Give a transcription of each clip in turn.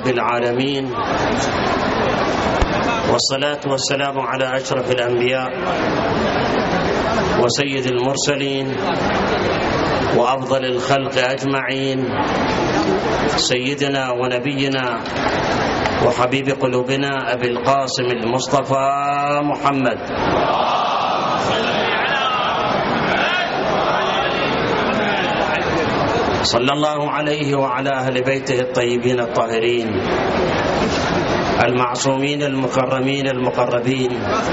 رب العالمين، والصلاة والسلام على أشرف الأنبياء وسيد المرسلين وأفضل الخلق أجمعين، سيدنا ونبينا وحبيب قلوبنا أبي القاسم المصطفى محمد صلى الله عليه وعلى أهل بيته الطيبين الطاهرين المعصومين المكرمين المقربين،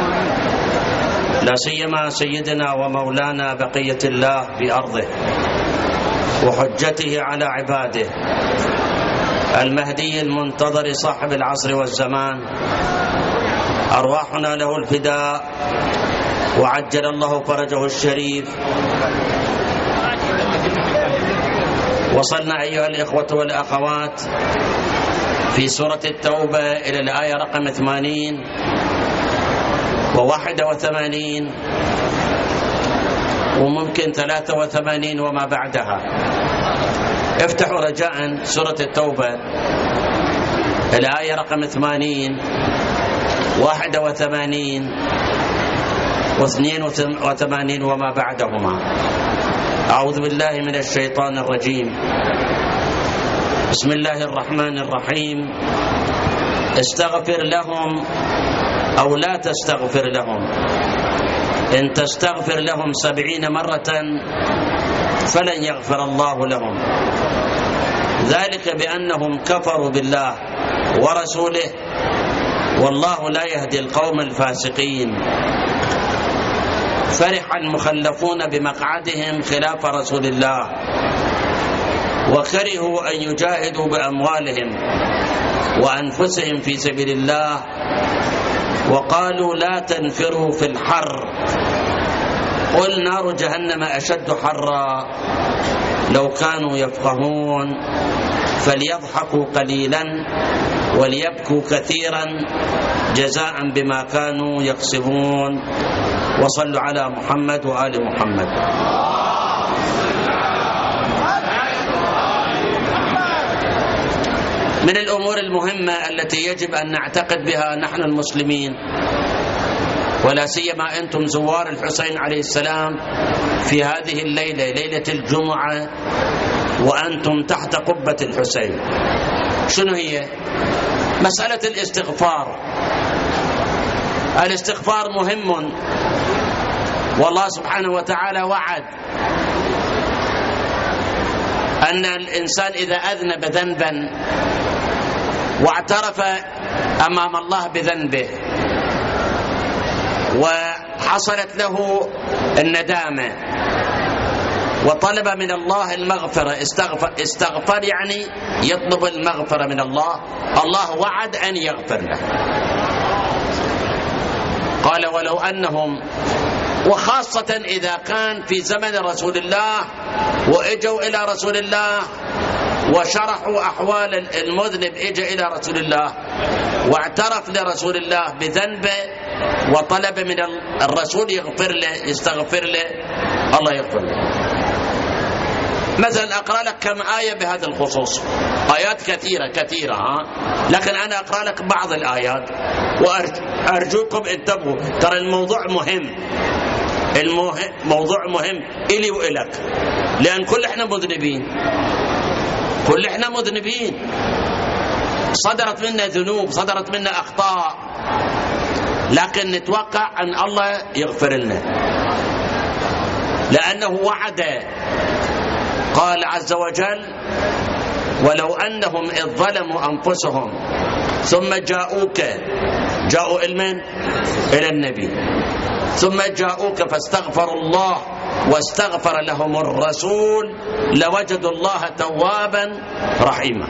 لا سيما سيدنا ومولانا بقية الله في أرضه وحجته على عباده، المهدي المنتظر صاحب العصر والزمان، أرواحنا له الفداء وعجل الله فرجه الشريف. وصلنا أيها الإخوة والأخوات في سورة التوبة إلى الآية رقم 80 و81 وممكن 83 وما بعدها. افتحوا رجاء سورة التوبة الآية رقم 80 81 و82 وما بعدهما. أعوذ بالله من الشيطان الرجيم. بسم الله الرحمن الرحيم. استغفر لهم أو لا تستغفر لهم، إن تستغفر لهم 70 مرة فلن يغفر الله لهم، ذلك بأنهم كفروا بالله ورسوله والله لا يهدي القوم الفاسقين. فرح المخلفون بمقعدهم خلاف رسول الله وكرهوا أن يجاهدوا بأموالهم وأنفسهم في سبيل الله وقالوا لا تنفروا في الحر، قل نار جهنم أشد حرا لو كانوا يفقهون، فليضحكوا قليلا وليبكوا كثيرا جزاء بما كانوا يكسبون. وصلوا على محمد وآل محمد. من الأمور المهمة التي يجب أن نعتقد بها نحن المسلمين، ولا سيما أنتم زوار الحسين عليه السلام في هذه الليلة، ليلة الجمعة، وأنتم تحت قبة الحسين، شنو هي؟ مسألة الاستغفار. الاستغفار مهم، والله سبحانه وتعالى وعد أن الإنسان إذا أذنب ذنبا واعترف أمام الله بذنبه وحصلت له الندامة وطلب من الله المغفرة، استغفر يعني يطلب المغفرة من الله، الله وعد أن يغفر له. قال ولو أنهم، وخاصة إذا كان في زمن رسول الله وإجوا إلى رسول الله وشرحوا أحوال المذنب، إجا إلى رسول الله واعترف لرسول الله بذنبه وطلب من الرسول يغفر له، يستغفر له، الله يغفر له. مثلا أقرأ لك كم آية بهذا الخصوص، آيات كثيرة لكن أنا أقرأ لك بعض الآيات وأرجوكم انتبهوا، ترى الموضوع مهم، موضوع مهم إلي وإلك، لأن كل إحنا مذنبين، صدرت منا ذنوب، صدرت منا أخطاء، لكن نتوقع أن الله يغفر لنا لأنه وعد. قال عز وجل ولو أنهم إذ ظلموا أنفسهم ثم جاءوا إلى النبي، ثم جاءوك فاستغفروا الله واستغفر لهم الرسول لوجدوا الله توابا رحيما.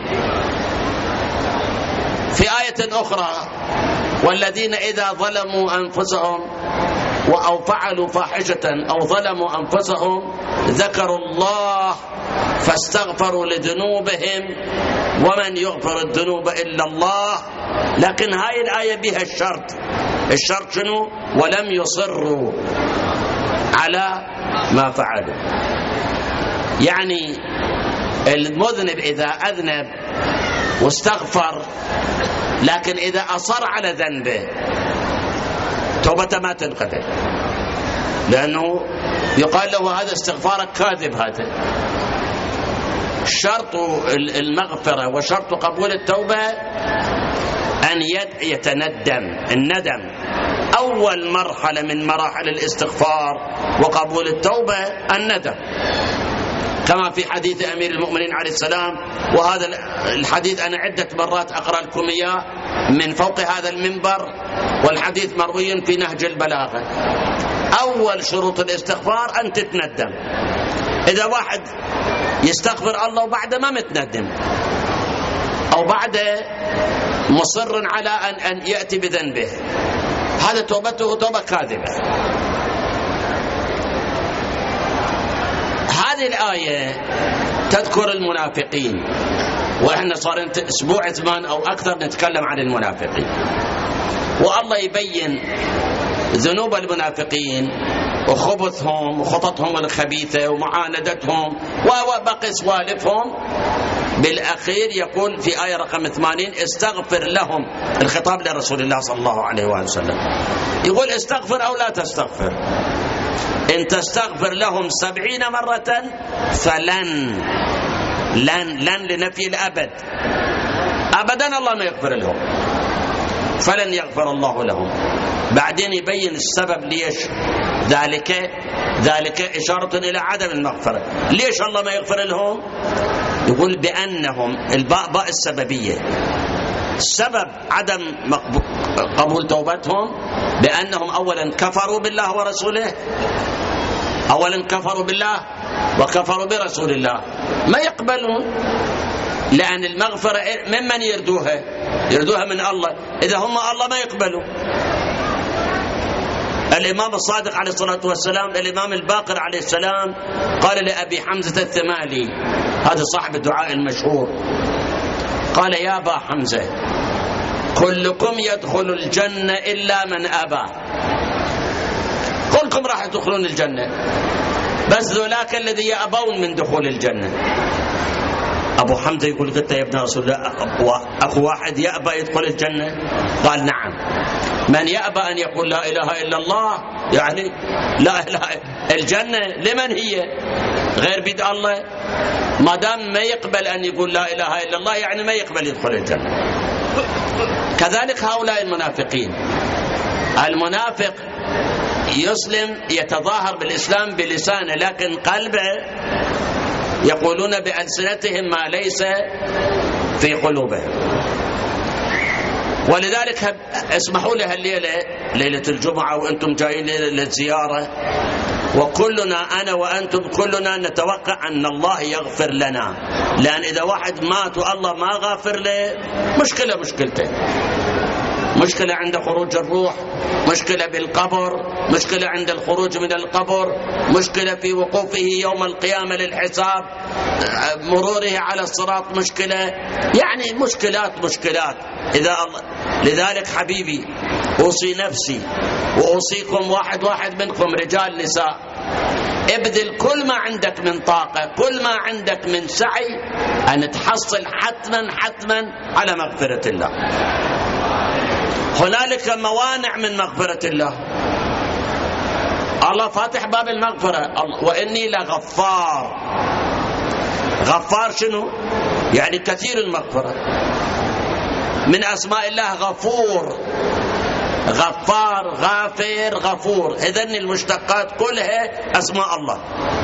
في آية أخرى والذين إذا ظلموا أنفسهم أو فعلوا فاحشة أو ظلموا أنفسهم ذكروا الله فاستغفروا لذنوبهم ومن يغفر الذنوب إلا الله. لكن هاي الآية بها الشرط شنو؟ ولم يصروا على ما فعلوا. يعني المذنب إذا أذنب واستغفر، لكن إذا أصر على ذنبه توبته ما تنقبل، لأنه يقال له هذا استغفارك كاذب. هذا شرط المغفرة وشرط قبول التوبة أن يتندم. الندم أول مرحلة من مراحل الاستغفار وقبول التوبة الندم، كما في حديث أمير المؤمنين عليه السلام، وهذا الحديث أنا عدة مرات أقرأ لكم إياه من فوق هذا المنبر، والحديث مروي في نهج البلاغة. أول شروط الاستغفار أن تتندم. إذا واحد يستغفر الله وبعده ما متندم أو بعده مصر على أن يأتي بذنبه، هذا توبته توبة كاذبة. هذه الآية تذكر المنافقين، وإحنا صار أسبوع 8 أو أكثر نتكلم عن المنافقين، والله يبين ذنوب المنافقين وخبثهم وخططهم الخبيثة ومعاندتهم وبقي سوالفهم. بالأخير يقول في آية رقم 80 استغفر لهم، الخطاب لرسول الله صلى الله عليه وسلم، يقول استغفر أو لا تستغفر، إن تستغفر لهم 70 مرة فلن لنفي الأبد، أبدا الله ما يغفر لهم، فلن يغفر الله لهم. بعدين يبين السبب ليش ذلك إشارة إلى عدم المغفرة. ليش الله ما يغفر لهم؟ يقول بأنهم الباء السببية، سبب عدم قبول توبتهم بأنهم أولا كفروا بالله ورسوله، أولا كفروا بالله وكفروا برسول الله، ما يقبلون، لأن المغفرة ممن يردوها من الله، إذا هم الله ما يقبلوا. الإمام الصادق عليه الصلاة والسلام، الإمام الباقر عليه السلام، قال لأبي حمزة الثمالي، هذا صاحب الدعاء المشهور، قال يا أبا حمزة كلكم يدخل الجنة إلا من أبى، كلكم راح تدخلون الجنة بس ذولاك الذي يأبون من دخول الجنة. أبو حمزة يقول قلت يا ابن رسول الله أخو واحد يأبى يدخل الجنة؟ قال نعم، من يأبى أن يقول لا إله إلا الله، يعني لا إله، الجنة لمن هي غير بيد الله؟ ما دام ما يقبل أن يقول لا إله إلا الله يعني ما يقبل يدخل الجنة. كذلك هؤلاء المنافقين، المنافق يسلم يتظاهر بالإسلام بلسانه، لكن قلبه يقولون بألسنتهم ما ليس في قلوبهم. ولذلك اسمحوا لي الليلة ليلة الجمعة وأنتم جايين للزيارة، وكلنا أنا وأنتم كلنا نتوقع أن الله يغفر لنا، لأن إذا واحد مات والله ما غافر له مشكلتين، مشكلة عند خروج الروح، مشكلة بالقبر، مشكلة عند الخروج من القبر، مشكلة في وقوفه يوم القيامة للحساب، مروره على الصراط مشكلة، يعني مشكلات. إذا الله، لذلك حبيبي أوصي نفسي وأوصيكم واحد منكم رجال نساء، ابذل كل ما عندك من طاقة، كل ما عندك من سعي أن تحصل حتما على مغفرة الله. هنالك موانع من مغفرة الله، الله فاتح باب المغفرة، وإني لغفار. غفار شنو؟ يعني كثير المغفرة. من أسماء الله غفور، غفار، غافر، غفور، إذن المشتقات كلها أسماء الله.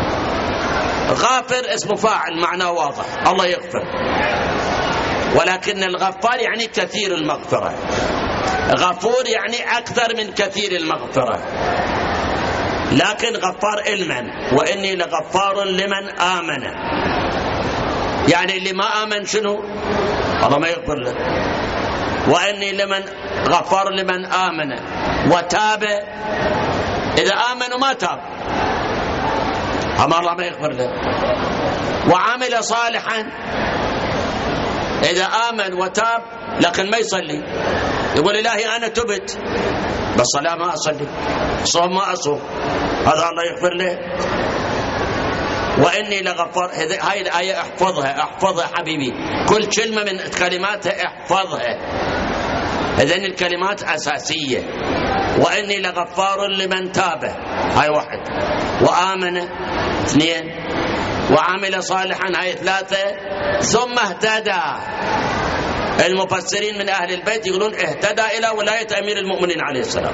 غافر اسم فاعل معناه واضح، الله يغفر، ولكن الغفار يعني كثير المغفرة، غفور يعني أكثر من كثير المغفرة. لكن غفار علما، وإني لغفار لمن آمن، يعني اللي ما آمن شنو؟ الله ما يغفر له. وإني غفار لمن آمن وتاب، إذا آمن وما تاب أما الله ما يغفر له. وعمل صالحا، إذا آمن وتاب لكن ما يصلي، يقول إلهي أنا تبت بس صلاة ما أصلي، صوم ما أصوم، هذا الله يغفر له. وإني لغفار. هاي الآية احفظها حبيبي، كل كلمة من كلماتها احفظها، هذين الكلمات أساسية. وإني لغفار لمن تاب، هاي 1، وآمن 2، وعمل صالحا، هاي 3، ثم اهتدى. المفسرين من أهل البيت يقولون اهتدى إلى ولاية أمير المؤمنين عليه السلام.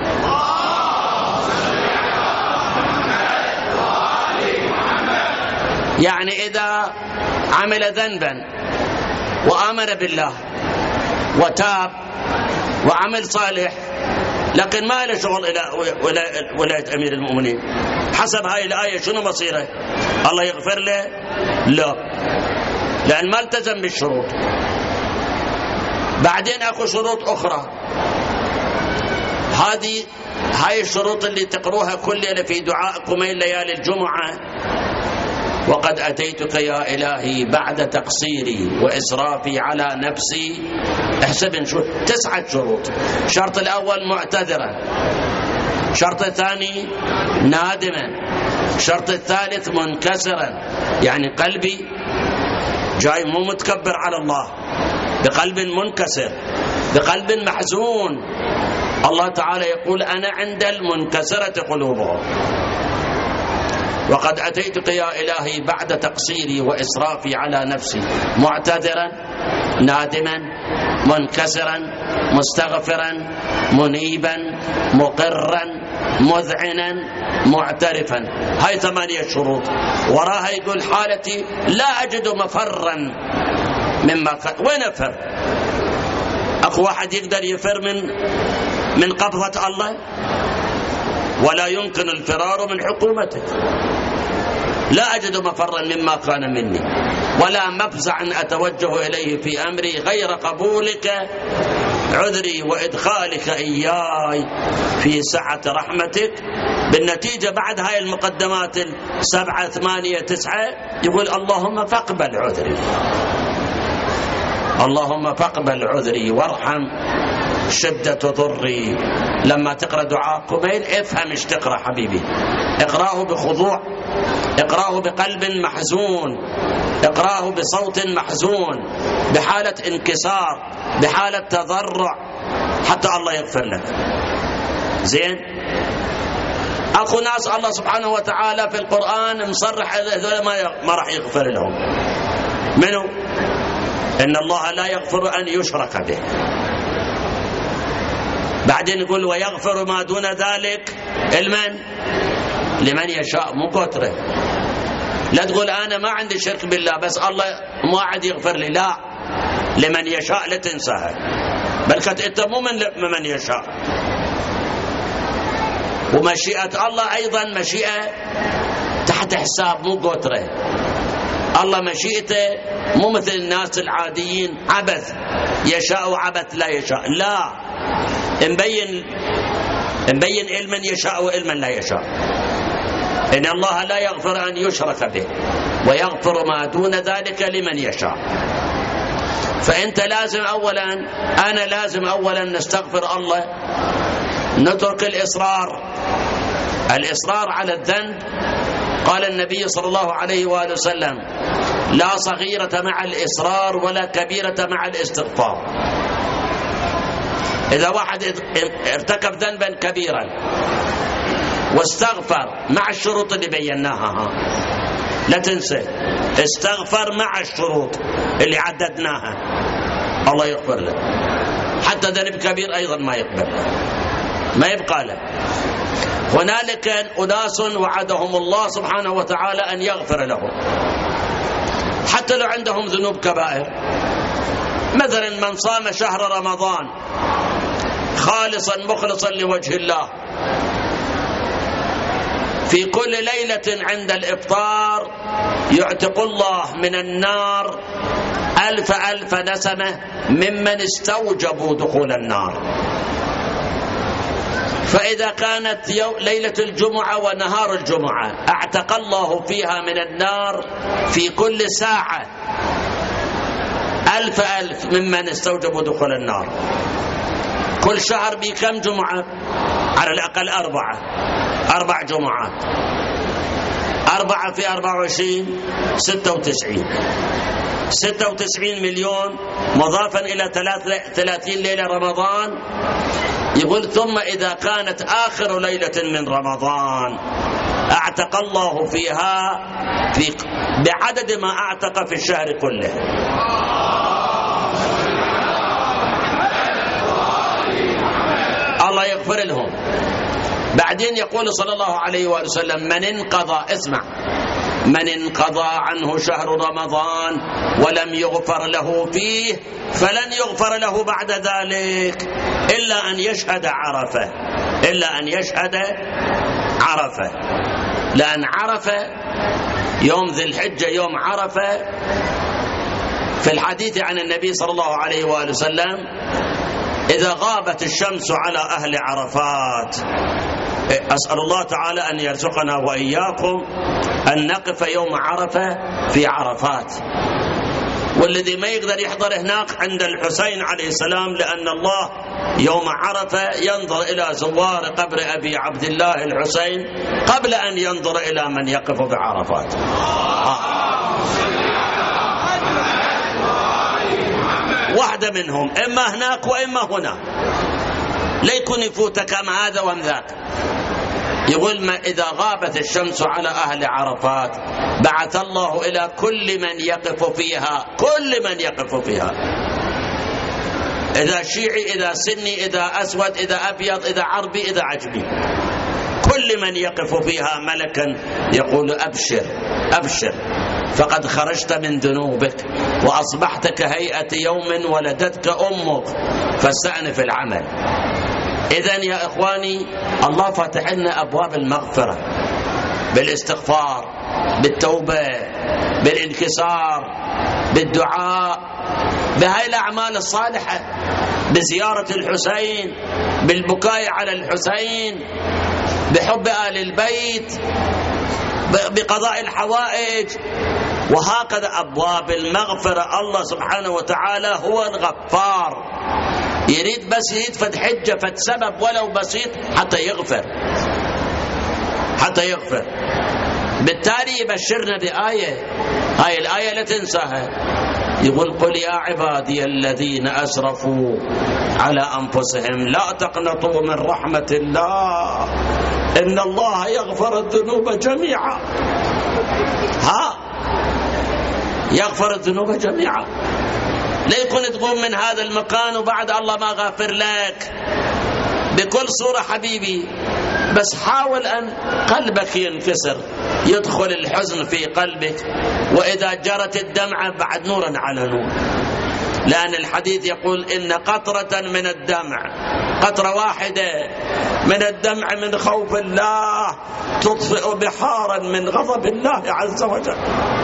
يعني إذا عمل ذنبا وآمن بالله وتاب وعمل صالح، لكن ما له شغل إلى ولاية أمير المؤمنين، حسب هاي الآية شنو مصيره؟ الله يغفر له؟ لا، لأن ما التزم بالشروط. بعدين أكو شروط أخرى، هاي الشروط اللي تقروها كل ليلة في دعائكم من ليالي الجمعة. وقد أتيتك يا إلهي بعد تقصيري وإسرافي على نفسي. احسب شو 9 شروط. الشرط الأول معتذرا، الشرط الثاني نادما، الشرط الثالث منكسرا، يعني قلبي جاي مو متكبر على الله، بقلب منكسر، بقلب محزون. الله تعالى يقول أنا عند المنكسرة قلوبهم. وقد أتيتك يا إلهي بعد تقصيري وإسرافي على نفسي، معتذرا، نادما، منكسرا، مستغفرا، منيبا، مقرا، مذعنا، معترفا. هاي 8 شروط. وراها يقول حالتي لا أجد مفرا مما كان. وين أفر؟ أكو واحد يقدر يفر من قبضة الله؟ ولا يمكن الفرار من حكومته. لا أجد مفرا مما كان مني، ولا مفزعا أتوجه إليه في أمري غير قبولك عذري وإدخالك إياي في سعة رحمتك. بالنتيجة بعد هاي المقدمات 7 8 9 يقول اللهم فاقبل عذري، اللهم فاقبل عذري وارحم شدة ضري. لما تقرأ دعاء قبيل افهم ايش تقرأ حبيبي، اقرأه بخضوع، اقرأه بقلب محزون، اقرأه بصوت محزون، بحالة انكسار، بحالة تضرع، حتى الله يغفر لك. زين؟ اخو ناس الله سبحانه وتعالى في القرآن مصرح هذول ما راح يغفر لهم. منو؟ إن الله لا يغفر أن يشرك به. بعدين يقول ويغفر ما دون ذلك لمن يشاء. مو كتره. لا تقول أنا ما عندي شرك بالله بس الله ما عاد يغفر لي، لا، لمن يشاء لا تنساها، بل أنت مو من يشاء. ومشيئة الله أيضا مشيئة تحت حساب، مو كتره. الله مشيئته مو مثل الناس العاديين عبث، يشاء عبث لا يشاء، لا، مبين علما يشاء وعلما لا يشاء. إن الله لا يغفر أن يشرك به ويغفر ما دون ذلك لمن يشاء. فأنت لازم أولا، أنا لازم أولا نستغفر الله، نترك الإصرار على الذنب. قال النبي صلى الله عليه وآله وسلم لا صغيرة مع الإصرار ولا كبيرة مع الاستغفار. إذا واحد ارتكب ذنبا كبيرا واستغفر مع الشروط اللي بيناها، لا تنسى استغفر مع الشروط اللي عددناها، الله يغفر له. حتى ذنب كبير أيضا ما يقبل، ما يبقى له. هنالك أناس وعدهم الله سبحانه وتعالى أن يغفر لهم حتى لو عندهم ذنوب كبائر. مثلا من صام شهر رمضان خالصا مخلصا لوجه الله، في كل ليلة عند الإفطار يعتق الله من النار 1000 نسمة ممن استوجبوا دخول النار. فإذا كانت ليلة الجمعة ونهار الجمعة اعتق الله فيها من النار في كل ساعة 1000 ممن استوجبوا دخول النار. كل شهر بكم جمعة؟ على الأقل 4 جمعات. 4 في 24 96 مليون مضافا إلى 30 ليلة رمضان. يقول ثم إذا كانت آخر ليلة من رمضان أعتق الله فيها بعدد ما أعتق في الشهر كله. الله يغفر لهم. بعدين يقول صلى الله عليه وآله وسلم من انقضى، اسمع، من انقضى عنه شهر رمضان ولم يغفر له فيه فلن يغفر له بعد ذلك إلا أن يشهد عرفة، إلا أن يشهد عرفة، لأن عرفة يوم ذي الحجة، يوم عرفة في الحديث عن النبي صلى الله عليه وآله وسلم إذا غابت الشمس على أهل عرفات، أسأل الله تعالى أن يرزقنا وإياكم أن نقف يوم عرفة في عرفات. والذي ما يقدر يحضر هناك عند الحسين عليه السلام، لأن الله يوم عرفة ينظر إلى زوار قبر أبي عبد الله الحسين قبل أن ينظر إلى من يقف بعرفات. واحدة منهم، إما هناك وإما هنا، لا يكون يفوتك أم هذا وأم ذاك. يقول ما إذا غابت الشمس على أهل عرفات بعث الله إلى كل من يقف فيها، كل من يقف فيها، إذا شيعي، إذا سني، إذا أسود، إذا أبيض، إذا عربي، إذا عجمي، كل من يقف فيها ملكا يقول أبشر أبشر فقد خرجت من ذنوبك وأصبحت كهيئة يوم ولدتك أمك فاستأنف العمل. إذن يا إخواني الله فاتح لنا أبواب المغفرة بالاستغفار، بالتوبة، بالانكسار، بالدعاء، بهاي الأعمال الصالحة، بزيارة الحسين، بالبكاء على الحسين، بحب آل البيت، بقضاء الحوائج. وهكذا أبواب المغفرة. الله سبحانه وتعالى هو الغفار، يريد بس يدفد حجة فد سبب ولو بسيط حتى يغفر، حتى يغفر. بالتالي يبشرنا بآية، هاي الآية لا تنساها، يقول قل يا عبادي الذين أسرفوا على أنفسهم لا تقنطوا من رحمة الله إن الله يغفر الذنوب جميعا. يغفر الذنوب جميعا. لا يكون تقوم من هذا المكان وبعد الله ما غافر لك. بكل صورة حبيبي، بس حاول أن قلبك ينكسر، يدخل الحزن في قلبك، وإذا جرت الدمعة بعد نورا على نور. لأن الحديث يقول إن قطرة من الدمع، قطرة واحدة من الدمع من خوف الله تطفئ بحارا من غضب الله عز وجل.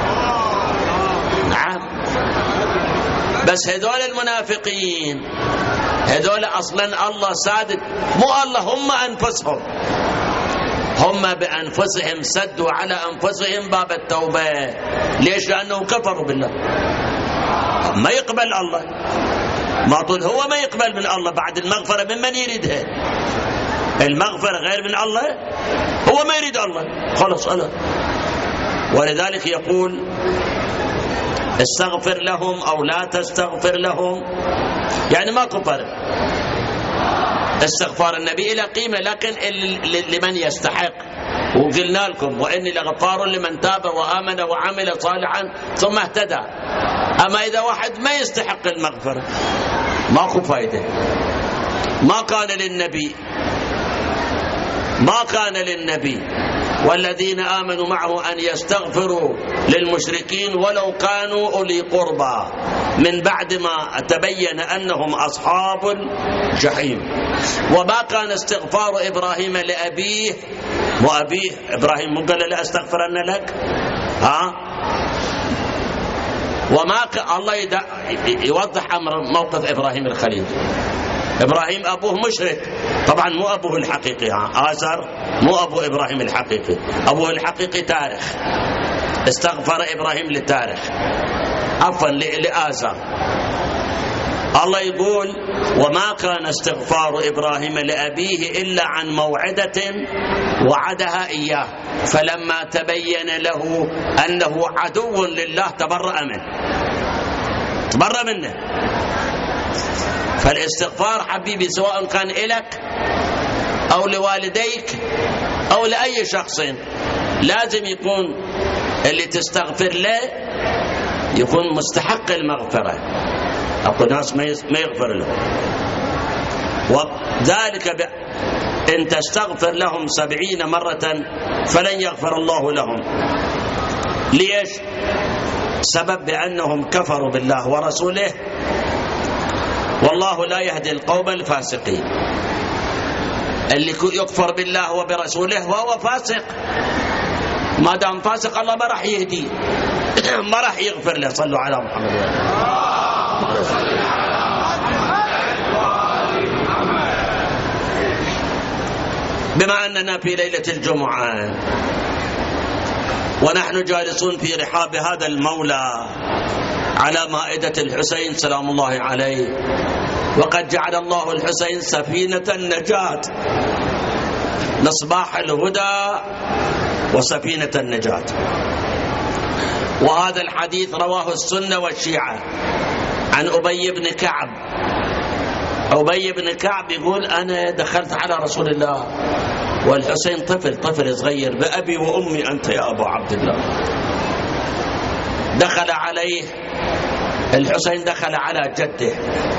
نعم. بس هذول المنافقين هذول أصلا الله سادد، مو الله، هم أنفسهم، هم بأنفسهم سدوا على أنفسهم باب التوبة. ليش؟ لأنهم كفروا بالله، ما يقبل الله، ما طول هو ما يقبل من الله. بعد المغفرة من يريدها؟ المغفرة غير من الله، هو ما يريد الله، خلص أنا. ولذلك يقول استغفر لهم أو لا تستغفر لهم، يعني ما كفر. استغفار النبي إلى قيمة، لكن لمن يستحق. وقلنا لكم وإني لغفار لمن تاب وآمن وعمل صالحا ثم اهتدى. أما إذا واحد ما يستحق المغفرة ماكو فايدة. ما كان للنبي والذين آمنوا معه أن يستغفروا للمشركين ولو كانوا أولي قربى من بعد ما تبين أنهم أصحاب الجحيم. وما كان استغفار إبراهيم لأبيه، وأبيه إبراهيم مو قال لا أستغفرن لك، وما الله يوضح أمر موقف إبراهيم الخليل. إبراهيم أبوه مشرك، طبعا مو أبوه الحقيقي، آزر مو أبو إبراهيم الحقيقي، أبوه الحقيقي تارخ. استغفر إبراهيم لتارخ، عفوا لآزر. الله يقول وما كان استغفار إبراهيم لأبيه إلا عن موعدة وعدها إياه فلما تبين له أنه عدو لله تبرأ منه. فالاستغفار حبيبي سواء كان إلك أو لوالديك أو لأي شخص لازم يكون اللي تستغفر له يكون مستحق المغفرة. أكو ناس ما يغفر له، وذلك إن تستغفر لهم 70 مرة فلن يغفر الله لهم. ليش؟ سبب بأنهم كفروا بالله ورسوله، والله لا يهدي القوم الفاسقين. اللي يكفر بالله وبرسوله وهو فاسق، ما دام فاسق الله ما راح يهديه ما راح يغفر له. صلوا على محمد. بما أننا في ليلة الجمعة ونحن جالسون في رحاب هذا المولى على مائدة الحسين سلام الله عليه، وقد جعل الله الحسين سفينة النجاة، مصباح الهدى وسفينة النجاة. وهذا الحديث رواه السنة والشيعة عن أبي بن كعب. أبي بن كعب يقول أنا دخلت على رسول الله والحسين طفل صغير، بأبي وأمي أنت يا أبو عبد الله. دخل عليه الحسين، دخل على جده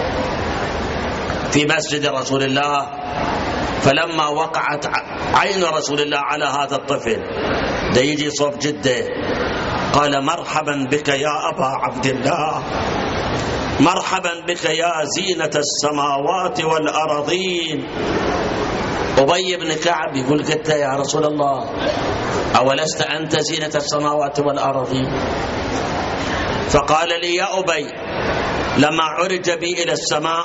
في مسجد رسول الله، فلما وقعت عين رسول الله على هذا الطفل ده يجي صوب جده قال مرحبا بك يا أبا عبد الله، مرحبا بك يا زينة السماوات والأراضين. أبي بن كعب يقول قلت يا رسول الله أولست أنت زينة السماوات والأراضين؟ فقال لي يا أبي لما عرج بي إلى السماء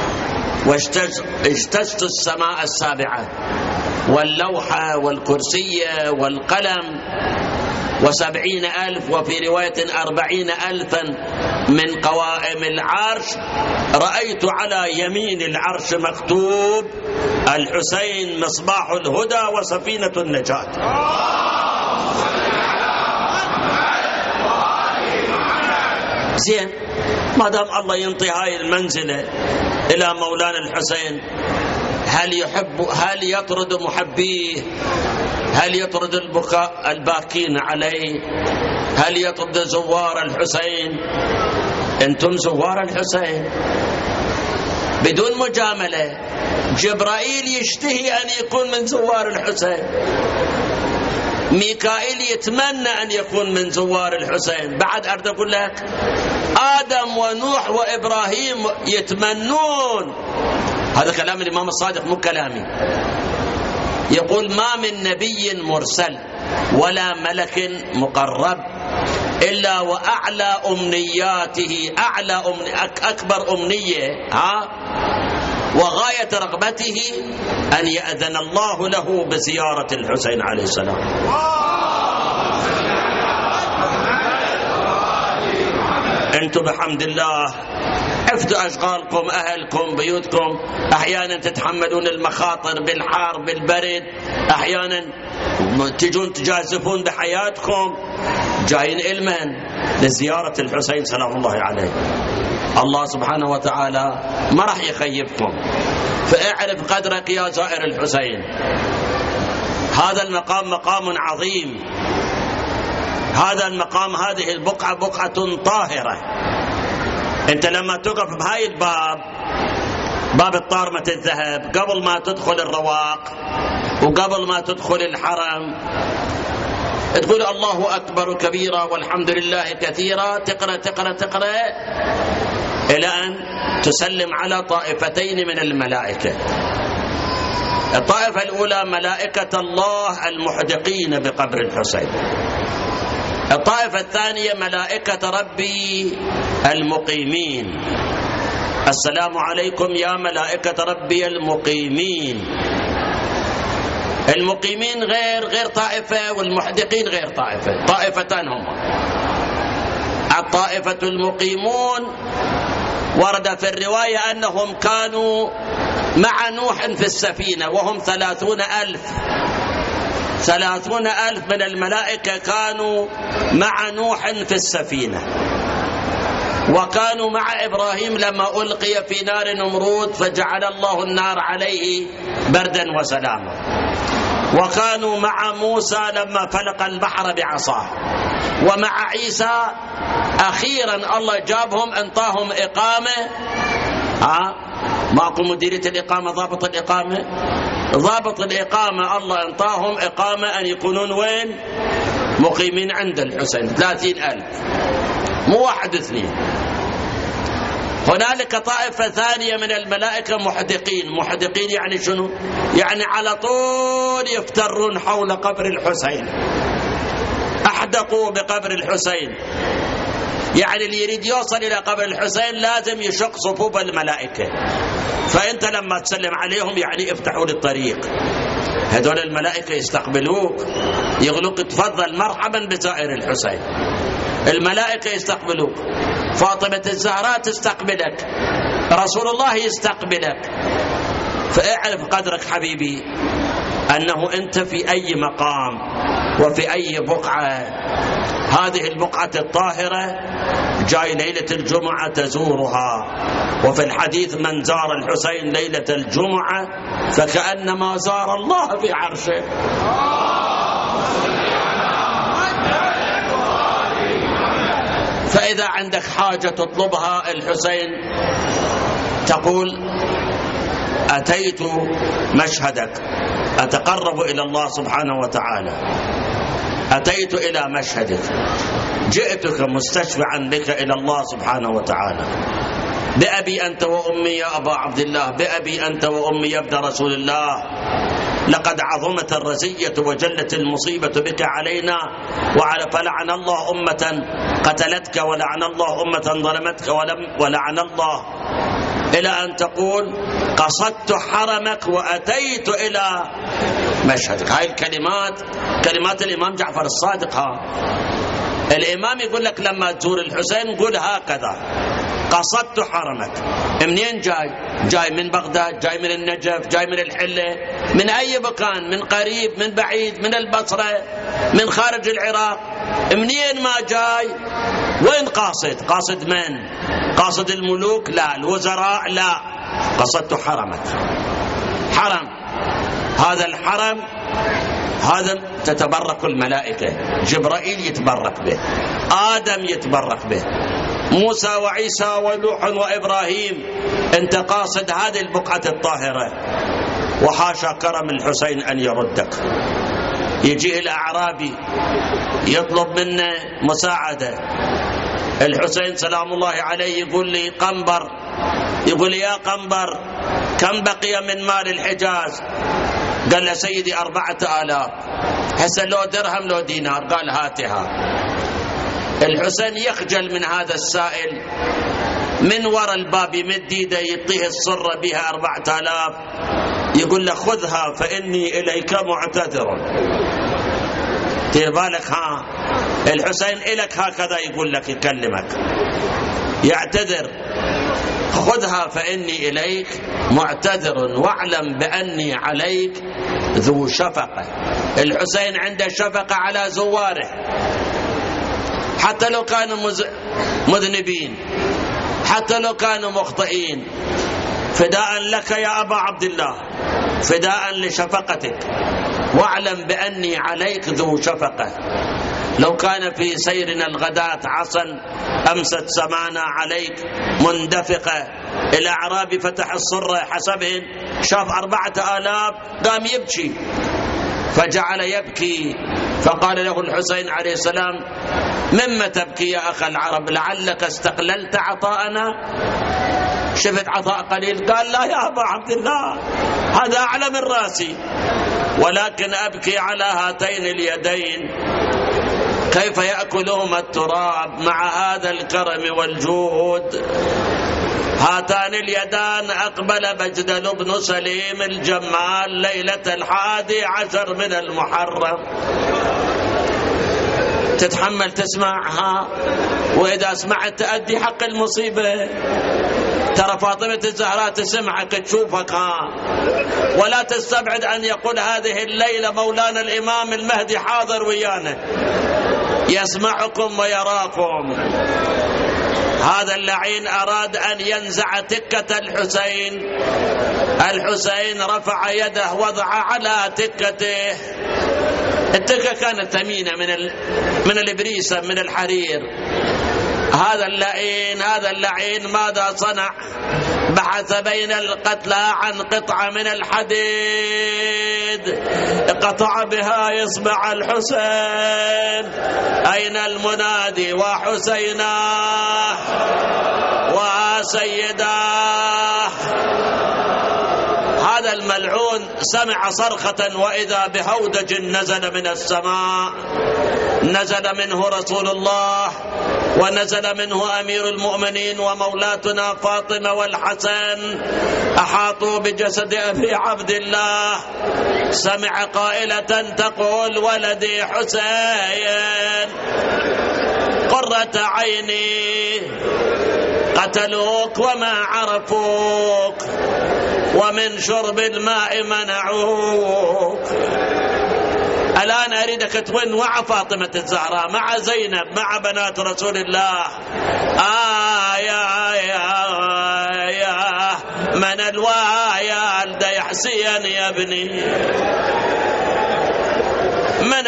واجتزت السماء السابعة واللوحة والكرسية والقلم 70,000 وفي رواية 40,000 من قوائم العرش، رأيت على يمين العرش مكتوب الحسين مصباح الهدى وسفينة النجاة. زين، ما دام الله ينطي هاي المنزلة إلى مولانا الحسين، هل يطرد محبيه؟ هل يطرد الباكين عليه؟ هل يطرد زوار الحسين؟ أنتم زوار الحسين بدون مجاملة. جبرائيل يشتهي أن يكون من زوار الحسين، ميكائيل يتمنى أن يكون من زوار الحسين، بعد أرد أقول لك آدم ونوح وإبراهيم يتمنون. هذا كلام الإمام الصادق مو كلامي. يقول ما من نبي مرسل ولا ملك مقرب إلا وأعلى أمنياته أكبر أمنية وغاية رغبته أن يأذن الله له بزيارة الحسين عليه السلام. أنتم بحمد الله حفظوا أشغالكم، أهلكم، بيوتكم، أحيانا تتحملون المخاطر بالحار بالبرد، أحيانا تجون تجازفون بحياتكم، جايين علما لزيارة الحسين سلام الله عليه. الله سبحانه وتعالى ما راح يخيبكم، فاعرف قدرك يا زائر الحسين. هذا المقام مقام عظيم، هذا المقام، هذه البقعة بقعة طاهرة. انت لما تقف بهاي الباب، باب الطارمة الذهب، قبل ما تدخل الرواق وقبل ما تدخل الحرم، تقول الله أكبر كبيرا والحمد لله كثيرا، تقرأ إلى أن تسلم على طائفتين من الملائكة. الطائفة الأولى ملائكة الله المحدقين بقبر الحسين، الطائفة الثانية ملائكة ربي المقيمين. السلام عليكم يا ملائكة ربي المقيمين. المقيمين غير طائفة، والمحدقين غير طائفة، طائفتان هما. الطائفة المقيمون ورد في الرواية أنهم كانوا مع نوح في السفينة وهم 30,000. 30,000 من الملائكة كانوا مع نوح في السفينة، وكانوا مع إبراهيم لما ألقي في نار نمرود فجعل الله النار عليه بردا وسلاما، وكانوا مع موسى لما فلق البحر بعصاه، ومع عيسى أخيرا الله جابهم انطاهم إقامة. ماكو مديرية الإقامة، ضابط الإقامة، ضابط الإقامة الله انطاهم إقامة أن يكونون وين؟ مقيمين عند الحسين. 30,000 مو 1 2. هنالك طائفة ثانية من الملائكة محدقين. محدقين يعني شنو؟ يعني على طول يفترون حول قبر الحسين، أحدقوا بقبر الحسين. يعني اللي يريد يوصل إلى قبر الحسين لازم يشق صفوف الملائكة، فأنت لما تسلم عليهم يعني افتحوا للطريق، هذول الملائكة يستقبلوك، يقولوك تفضل مرحبا بزائر الحسين. الملائكة يستقبلوك، فاطمة الزهراء تستقبلك، رسول الله يستقبلك. فاعرف قدرك حبيبي أنه أنت في أي مقام وفي أي بقعة. هذه البقعة الطاهرة جاي ليلة الجمعة تزورها، وفي الحديث من زار الحسين ليلة الجمعة فكأنما زار الله في عرشه. فإذا عندك حاجة تطلبها الحسين تقول أتيت مشهدك، أتقرب إلى الله سبحانه وتعالى، أتيت إلى مشهدك، جئتك مستشفعا بك إلى الله سبحانه وتعالى. بأبي أنت وأمي يا أبا عبد الله، بأبي أنت وأمي يا ابن رسول الله، لقد عظمت الرزية وجلت المصيبة بك علينا، فلعن الله أمة قتلتك، ولعن الله أمة ظلمتك، ولعن الله، إلى أن تقول قصدت حرمك وأتيت إلى مشهدك. هاي الكلمات كلمات الإمام جعفر الصادق. الإمام يقول لك لما تزور الحسين قول هكذا: قصدت حرمك. منين جاي؟ جاي من بغداد، جاي من النجف، جاي من الحلة، من أي مكان، من قريب من بعيد، من البصرة، من خارج العراق، منين ما جاي؟ وين قاصد؟ قاصد من؟ قاصد الملوك؟ لا. الوزراء؟ لا. قصدت حرمك. حرم، هذا الحرم هذا تتبرك الملائكة، جبرائيل يتبرك به، آدم يتبرك به، موسى وعيسى ونوح وإبراهيم. أنت قاصد هذه البقعة الطاهرة، وحاشا كرم الحسين أن يردك. يجي الأعرابي يطلب منا مساعدة، الحسين سلام الله عليه يقول لي قنبر، يقول لي يا قنبر كم بقي من مال الحجاز؟ قال له سيدي 4000. هسه لو درهم لو دينار؟ قال هاتها. الحسين يخجل من هذا السائل، من وراء الباب يمد يده يعطيه الصرة بها 4000، يقول له خذها فإني إليك معتذر. دير بالك، الحسين إلك هكذا يقول لك، يكلمك يعتذر، خذها فإني إليك معتذر واعلم بأني عليك ذو شفقة. الحسين عنده شفقة على زواره، حتى لو كانوا مذنبين، حتى لو كانوا مخطئين. فداء لك يا أبا عبد الله، فداء لشفقتك، واعلم بأني عليك ذو شفقة. لو كان في سيرنا الغداة عصا أمست سمانا عليك مندفقة. الأعرابي فتح الصرة حسبهن، شاف 4000 قام يبكي، فجعل يبكي، فقال له الحسين عليه السلام مما تبكي يا أخ العرب؟ لعلك استقللت عطاءنا، شفت عطاء قليل؟ قال لا يا أبا عبد الله، هذا أعلى من راسي، ولكن أبكي على هاتين اليدين كيف يأكلهما التراب مع هذا الكرم والجود. هاتان اليدان أقبل بجدل بن سليم الجمال ليلة 11 من المحرم. تتحمل تسمعها، وإذا سمعت تأدي حق المصيبة. ترى فاطمة الزهراء تسمعك تشوفك ولا تستبعد أن يقول هذه الليلة مولانا الإمام المهدي حاضر ويانا يسمعكم ويراكم. هذا اللعين أراد أن ينزع تكة الحسين. الحسين رفع يده وضع على تكته. التكة كانت ثمينة من الإبريسة من الحرير. هذا اللعين ماذا صنع؟ بحث بين القتلى عن قطعة من الحديد قطع بها يصبع الحسين. أين المنادي وحسيناه وسيداه. هذا الملعون سمع صرخة وإذا بهودج نزل من السماء. نزل منه رسول الله ونزل منه أمير المؤمنين ومولاتنا فاطمة والحسن. أحاطوا بجسد أبي عبد الله. سمع قائلة تقول ولدي حسين قرة عيني قتلوك وما عرفوك ومن شرب الماء منعوك. الآن أريدك تون مع فاطمة الزهراء مع زينب مع بنات رسول الله. يا من الوايال دا يحسين يا ابني. من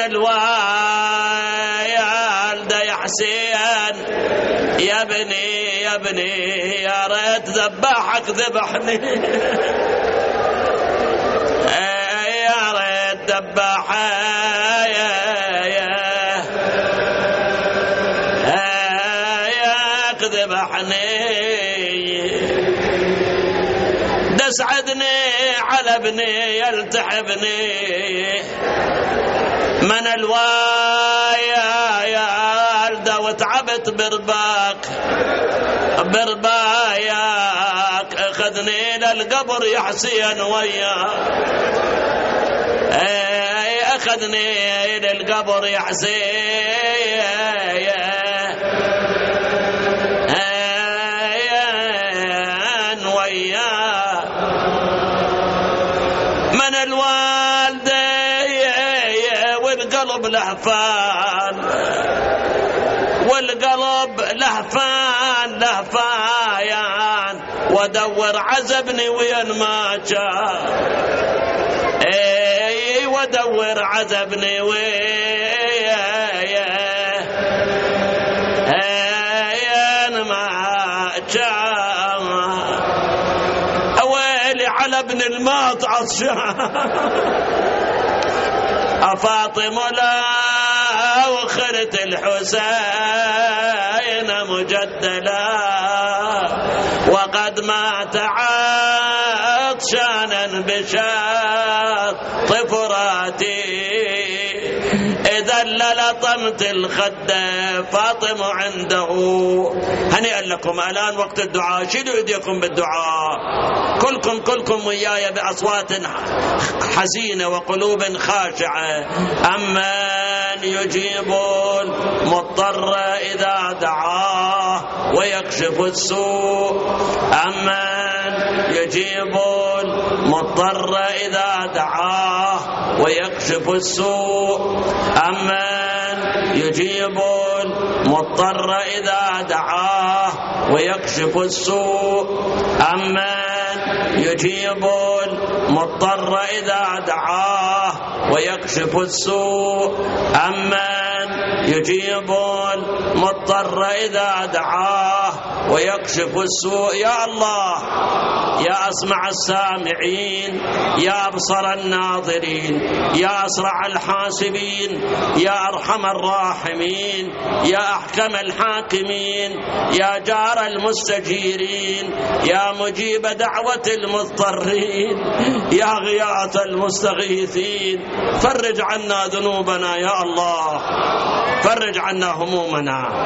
الوايال دا يحسين يا ابني يا ابني يا ريت ذباحك ذبحني. يا ريت ذباحك دسعدني على ابني يلتحبني. من الوايا يا الدا وتعبت برباياك اخذني للقبر يا حسين وياك. اخذني للقبر يا حسين وياك. من الوالدة والقلب لهفان والقلب لهفان ودور عزبني وين ما جاء. ودور عزبني وين ما جاء. أويلي على ابن الماط عطشان. أفاطمة لا وخرت الحسين مجدلا وقد مات عطشانا بشاط فراتي. إذا للطمت الخد فاطمة عنده. هنيئا لكم الآن وقت الدعاء. شيلوا ايديكم بالدعاء كلكم وياي بأصوات حزينة وقلوب خاشعة. أمن يجيب المضطر إذا دعاه ويكشف السوء. أمن يجيب المضطر إذا دعاه ويكشف السوء. أمن يجيب المضطر إذا دعاه ويكشف السوء. أمن يجيب المضطر إذا دعاه ويكشف السوء. أمن يجيب المضطر إذا دعاه ويكشف السوء. يا الله يا أسمع السامعين يا أبصر الناظرين يا أسرع الحاسبين يا أرحم الراحمين يا أحكم الحاكمين يا جار المستجيرين يا مجيب دعوة المضطرين يا غياث المستغيثين. فرج عنا ذنوبنا يا الله. فرج عنا همومنا.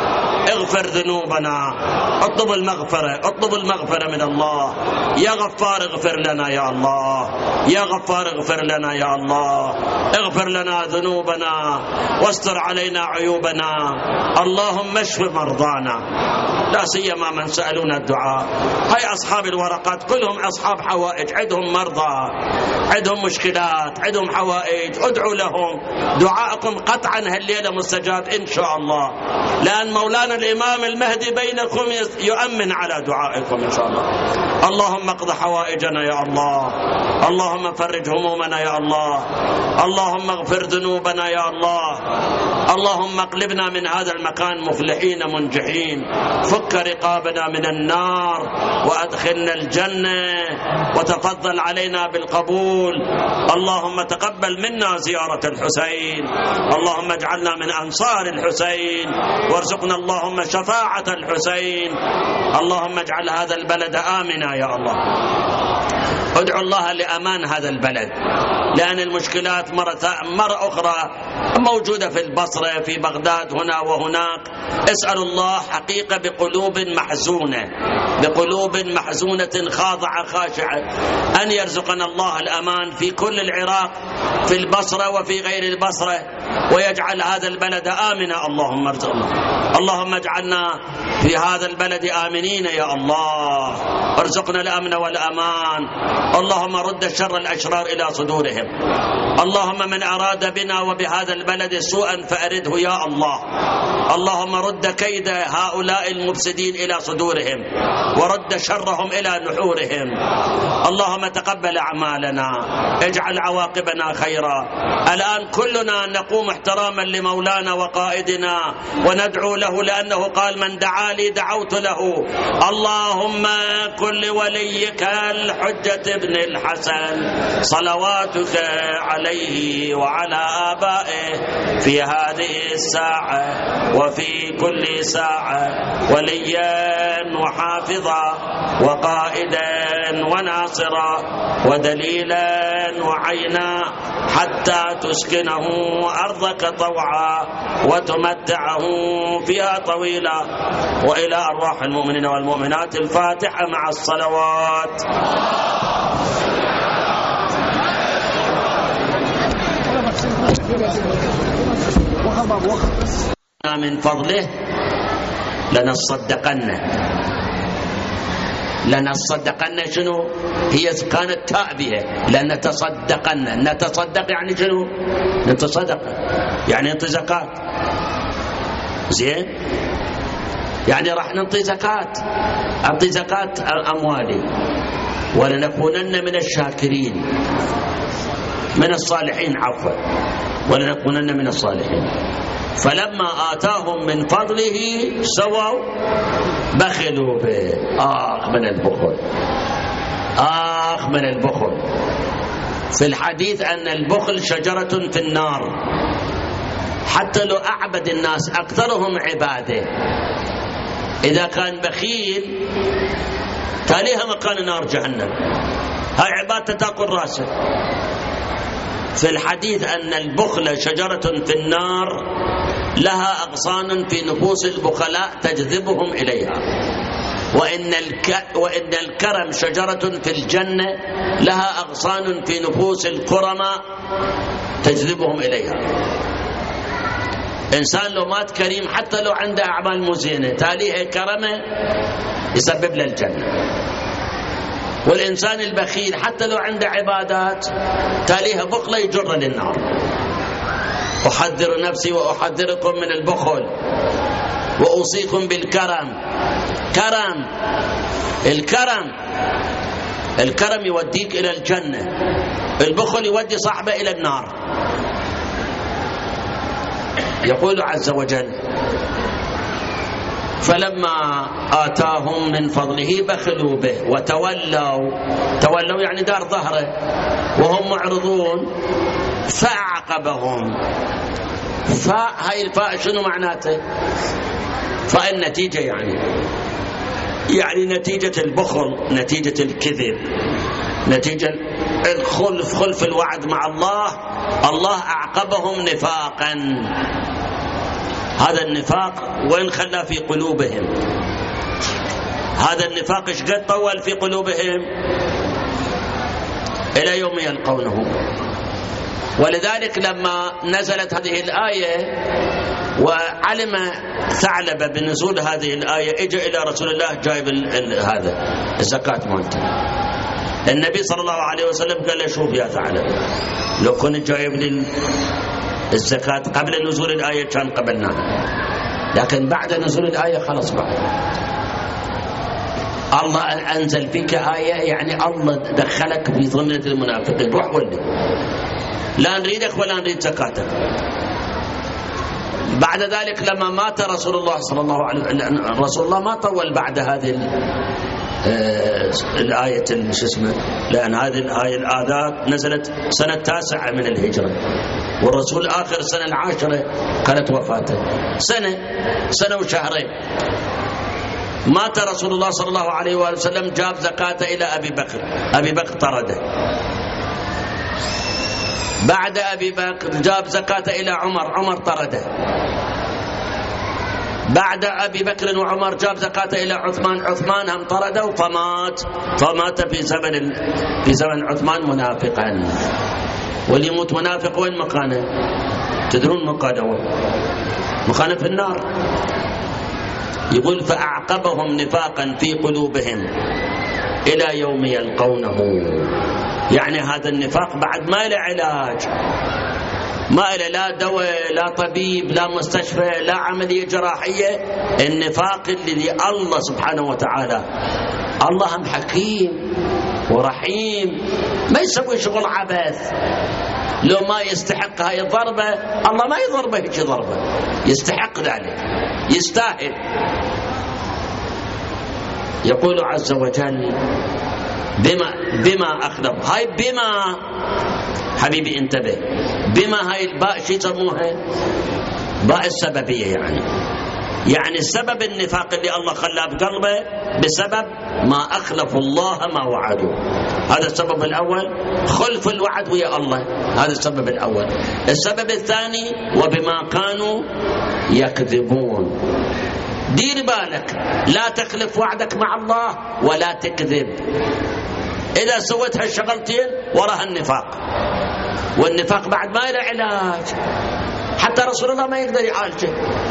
اغفر ذنوبنا. اطلب المغفرة من الله. يا غفار اغفر لنا يا الله، يا غفار اغفر لنا يا الله. اغفر لنا ذنوبنا واستر علينا عيوبنا. اللهم اشف مرضانا، لا سيما من سألونا الدعاء. هاي أصحاب الورقات كلهم أصحاب حوائج، عندهم مرضى، عندهم مشكلات، عندهم حوائج. ادعوا لهم. دعاءكم قطعا هالليلة مستجاب إن شاء الله، لأن مولانا الإمام المهدي بينكم يؤمن على دعائكم إن شاء الله. اللهم اقض حوائجنا يا الله، اللهم فرج همومنا يا الله، اللهم اغفر ذنوبنا يا الله. اللهم اقلبنا من هذا المكان مفلحين منجحين. فك رقابنا من النار وأدخلنا الجنة وتفضل علينا بالقبول. اللهم تقبل منا زيارة الحسين، اللهم اجعلنا من أنصار الحسين، وارزقنا اللهم شفاعة الحسين. اللهم اجعل هذا البلد آمنا يا الله. ادعو الله لأمان هذا البلد، لأن المشكلات مرة أخرى موجودة في البصرة، في بغداد، هنا وهناك. اسأل الله حقيقة بقلوب محزونة خاضعة خاشعة أن يرزقنا الله الأمان في كل العراق، في البصرة وفي غير البصرة، ويجعل هذا البلد آمنا. اللهم ارزقنا، اللهم اجعلنا في هذا البلد آمنين يا الله. ارزقنا الأمن والأمان. اللهم رد شر الأشرار إلى صدورهم. اللهم من أراد بنا وبهذا البلد سوءا فأرده يا الله. اللهم رد كيد هؤلاء المفسدين إلى صدورهم، ورد شرهم إلى نحورهم. اللهم تقبل أعمالنا، اجعل عواقبنا خيرا. الآن كلنا نقوم احتراما لمولانا وقائدنا وندعو له، لأنه قال من دعا لي دعوت له. اللهم كن لوليك الحجة ابن الحسن صلواتك عليه وعلى آبائه في هذه الساعة وفي كل ساعة وليا وحافظا وقائدا وناصرا ودليلا وعينا، حتى تسكنه أرضك طوعا وتمتعه فيها طويلا. وإلى أرواح المؤمنين والمؤمنات الفاتحة مع الصلوات. من فضله لنصدقن. شنو هي؟ كانت تأبية. لنتصدقن. نتصدق يعني شنو؟ نتصدق يعني نعطي زكاة. زين، يعني راح نعطي زكاة، أعطي زكاة أموالي. ولنكونن من الشاكرين، من الصالحين، عفوا، ولنكونن من الصالحين. فلما آتاهم من فضله سووا بخلوا به. من البخل، من البخل. في الحديث أن البخل شجرة في النار، حتى لو أعبد الناس أكثرهم عبادة، إذا كان بخيل تاليها مكان نار جهنم. هاي عبادة تأكل راسه. في الحديث أن البخل شجرة في النار لها أغصان في نفوس البخلاء تجذبهم إليها، وإن الكرم شجرة في الجنة لها أغصان في نفوس الكرماء تجذبهم إليها. إنسان لو مات كريم حتى لو عنده أعمال مزينة تاليه كرمه يسبب له الجنة. والإنسان البخيل حتى لو عنده عبادات تاليها بخلة يجر للنار. أحذر نفسي وأحذركم من البخل، وأوصيكم بالكرم. الكرم يوديك إلى الجنة، البخل يودي صاحبه إلى النار. يقول عز وجل فلما آتاهم من فضله بخلوا به وتولوا يعني دار ظهره وهم معرضون. فأعقبهم. هاي الفاء شنو معناته؟ فاء النتيجة، يعني نتيجة البخل، نتيجة الكذب، نتيجة خلف الوعد مع الله. الله أعقبهم نفاقا. هذا النفاق وين خلى في قلوبهم؟ هذا النفاق ايش قد طول في قلوبهم إلى يوم يلقونه. ولذلك لما نزلت هذه الآية وعلم ثعلبة بنزول هذه الآية اجى إلى رسول الله جايب هذا الزكاة مالته. النبي صلى الله عليه وسلم قال له شوف يا ثعلبة، لو كنت جايب لي الزكاة قبل نزول الآية كان قبلناها، لكن بعد نزول الآية خلص بعد الله أنزل فيك آية، يعني الله دخلك في ضمنة المنافقين، روح ولي لا نريدك ولا نريد زكاتك. بعد ذلك لما مات رسول الله صلى الله عليه وسلم، رسول الله ما طول بعد هذه الآية لأن هذه الآية الآيات نزلت سنة 9 من الهجرة، والرسول آخر السنة 10 كانت وفاته، سنة وشهرين. مات رسول الله صلى الله عليه وسلم، جاب زكاة إلى أبي بكر، أبي بكر طرده. بعد أبي بكر جاب زكاة إلى عمر طرده. بعد أبي بكر وعمر جاب زكاة إلى عثمان هم طرده فمات في زمن عثمان منافقا. واللي يموت منافق وين مكانه؟ تدرون مكانه في النار. يقول فأعقبهم نفاقا في قلوبهم إلى يوم يلقونه. يعني هذا النفاق بعد ما له علاج، ما له لا دواء لا طبيب لا مستشفى لا عملية جراحية. النفاق الذي الله سبحانه وتعالى، الله هم حكيم ورحيم، ما يسوي شغل عبث. لو ما يستحق هاي الضربة الله ما يضربه هيك ضربة، يستحق ذلك، يستاهل. يقول عز وجل بما أخلف. هاي بما حبيبي انتبه، بما هاي الباء شو يسموها؟ باء السببية. يعني سبب النفاق اللي الله خلاه بقلبه بسبب ما أخلفوا الله ما وعدوا. هذا السبب الأول، خلف الوعد ويا الله، هذا السبب الأول. السبب الثاني وبما كانوا يكذبون. دير بالك لا تخلف وعدك مع الله ولا تكذب. إذا سويت هالشغلتين وراها النفاق، والنفاق بعد ما له علاج. حتى رسول الله ما يقدر يعالجه،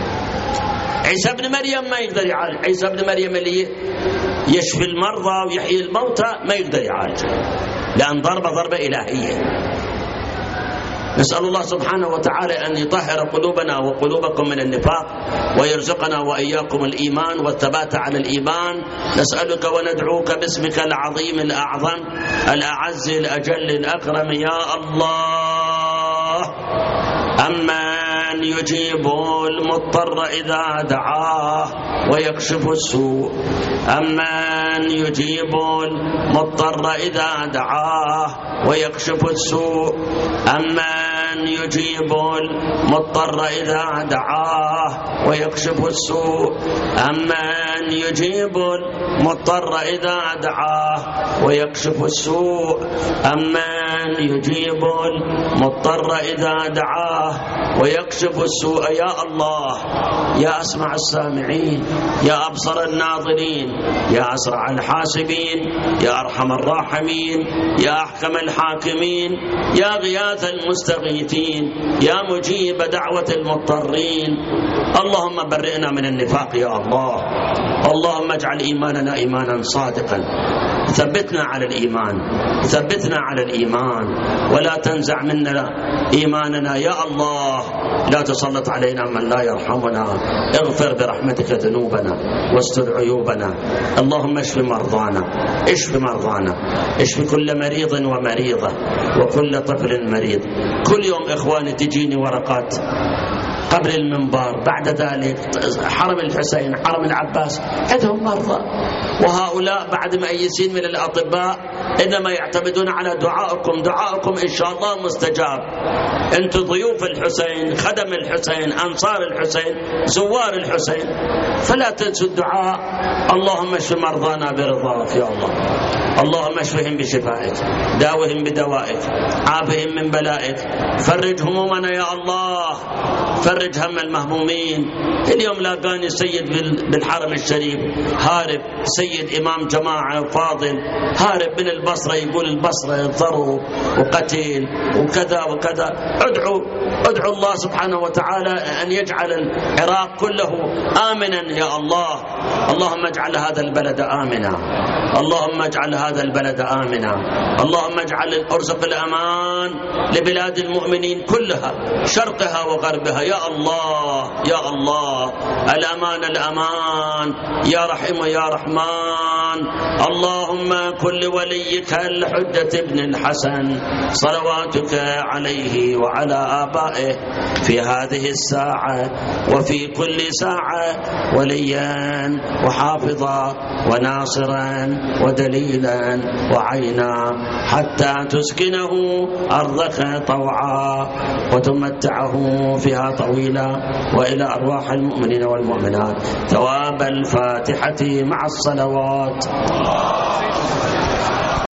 عيسى بن مريم ما يقدر يعالج. عيسى بن مريم اللي يشفي المرضى ويحيي الموتى ما يقدر يعالج، لأن ضربة إلهية. نسأل الله سبحانه وتعالى أن يطهر قلوبنا وقلوبكم من النفاق، ويرزقنا وإياكم الإيمان والثبات على الإيمان. نسألك وندعوك باسمك العظيم الأعظم الأعز الأجل الأكرم يا الله. أمن يجيب المضطر إذا دعاه ويكشف السوء. أمن يجيب المضطر إذا دعاه ويكشف السوء. أمن يجيب المضطر إذا دعاه ويكشف السوء. أمن يجيب المضطر إذا دعاه ويكشف السوء. أمن يجيب المضطر إذا دعاه ويكشف السوء. يا الله، يا أسمع السامعين، يا أبصر الناظرين، يا أسرع الحاسبين، يا أرحم الراحمين، يا أحكم الحاكمين، يا غياث المستغيثين، يا مجيب دعوة المضطرين. اللهم برئنا من النفاق يا الله. اللهم اجعل إيماننا إيمانا صادقا، ثبتنا على الإيمان، ثبتنا على الإيمان، ولا تنزع منا إيماننا يا الله. لا تسلط علينا من لا يرحمنا. اغفر برحمتك ذنوبنا واستر عيوبنا. اللهم اشف مرضانا، اشف مرضانا، اشف كل مريض ومريضة وكل طفل مريض. كل يوم إخواني تجيني ورقات قبل المنبر، بعد ذلك حرم الحسين، حرم العباس، عندهم مرضى، وهؤلاء بعد مؤيسين من الأطباء إنما يعتمدون على دعائكم. دعائكم إن شاء الله مستجاب. أنتم ضيوف الحسين، خدم الحسين، أنصار الحسين، زوار الحسين، فلا تنسوا الدعاء. اللهم اشف مرضانا برضاك يا الله. اللهم اشفهم بشفائك، داوهم بدوائك، عافهم من بلائك، فرج همومنا يا الله، فرج هم المهمومين. اليوم لاقاني سيد بالحرم الشريف هارب، سيد إمام جماعة فاضل هارب من البصرة، يقول البصرة ضرب وقتل وكذا وكذا. ادعو الله سبحانه وتعالى أن يجعل العراق كله آمنا يا الله. اللهم اجعل هذا البلد آمنا، اللهم اجعل هذا البلد آمنا، اللهم اجعل ارزق الأمان لبلاد المؤمنين كلها شرقها وغربها يا الله يا الله. الأمان الأمان يا رحيم يا رحمن. اللهم كل وليك الحجة ابن الحسن صلواتك عليه وعلى آبائه في هذه الساعة وفي كل ساعة وليا وحافظا وناصرا ودليلا وعينا، حتى تسكنه أرضك طوعا وتمتعه فيها طويلا، وإلى أرواح المؤمنين والمؤمنات ثواب الفاتحة مع الصلوات.